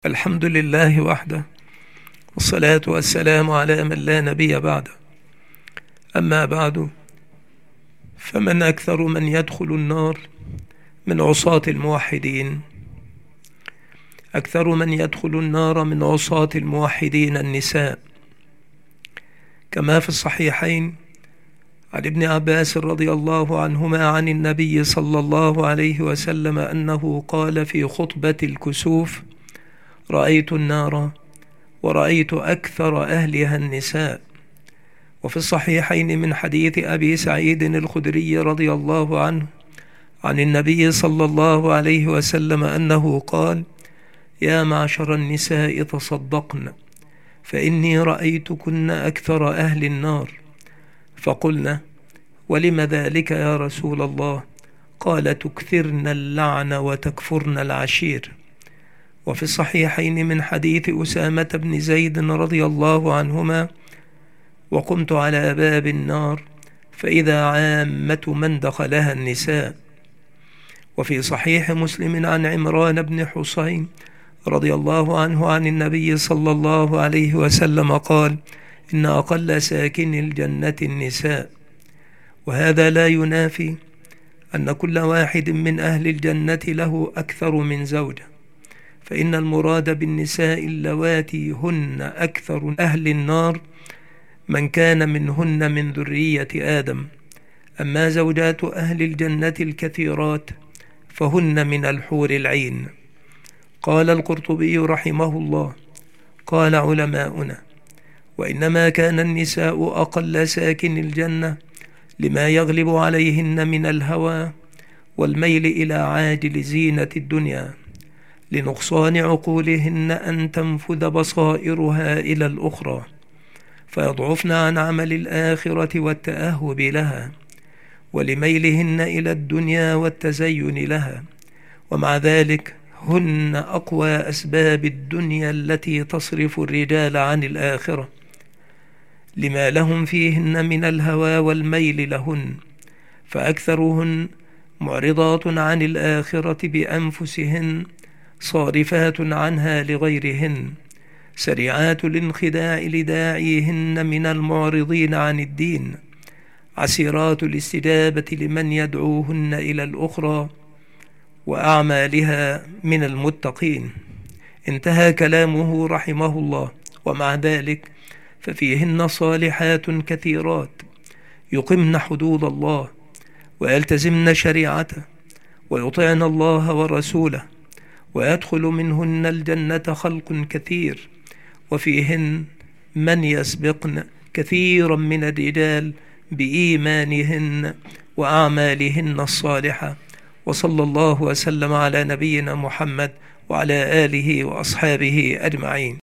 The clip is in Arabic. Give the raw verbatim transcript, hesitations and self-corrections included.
الحمد لله وحده، والصلاة والسلام على من لا نبي بعده. أما بعد، فمن أكثر من يدخل النار من عصاة الموحدين؟ أكثر من يدخل النار من عصاة الموحدين النساء، كما في الصحيحين عن ابن عباس رضي الله عنهما عن النبي صلى الله عليه وسلم أنه قال في خطبة الكسوف: رأيت النار ورأيت أكثر أهلها النساء. وفي الصحيحين من حديث أبي سعيد الخدري رضي الله عنه عن النبي صلى الله عليه وسلم أنه قال: يا معشر النساء تصدقن، فإني رأيتكن أكثر أهل النار. فقلنا: ولم ذلك يا رسول الله؟ قال: تكثرن اللعن وتكفرن العشير. وفي الصحيحين من حديث أسامة بن زيد رضي الله عنهما: وقمت على باب النار فإذا عامة من دخلها النساء. وفي صحيح مسلم عن عمران بن حسين رضي الله عنه عن النبي صلى الله عليه وسلم قال: إن أقل ساكن الجنة النساء. وهذا لا ينافي أن كل واحد من أهل الجنة له أكثر من زوجة، فإن المراد بالنساء اللواتي هن أكثر أهل النار من كان منهن من ذرية آدم. أما زوجات أهل الجنة الكثيرات فهن من الحور العين. قال القرطبي رحمه الله: قال علماؤنا: وإنما كان النساء أقل ساكن الجنة لما يغلب عليهن من الهوى والميل إلى عاجل زينة الدنيا، لنقصان عقولهن أن تنفذ بصائرها إلى الأخرى، فيضعفن عن عمل الآخرة والتأهب لها، ولميلهن إلى الدنيا والتزين لها. ومع ذلك هن أقوى أسباب الدنيا التي تصرف الرجال عن الآخرة، لما لهم فيهن من الهوى والميل لهن، فأكثرهن معرضات عن الآخرة بأنفسهن، صارفات عنها لغيرهن، سريعات الانخداع لداعيهن من المعرضين عن الدين، عسيرات الاستجابة لمن يدعوهن إلى الأخرى، وأعمالها من المتقين. انتهى كلامه رحمه الله. ومع ذلك ففيهن صالحات كثيرات يقمن حدود الله ويلتزمن شريعته ويطعن الله ورسوله، ويدخل منهن الجنة خلق كثير، وفيهن من يسبقن كثيرا من الرجال بإيمانهن وأعمالهن الصالحة. وصلى الله وسلم على نبينا محمد وعلى آله وأصحابه أجمعين.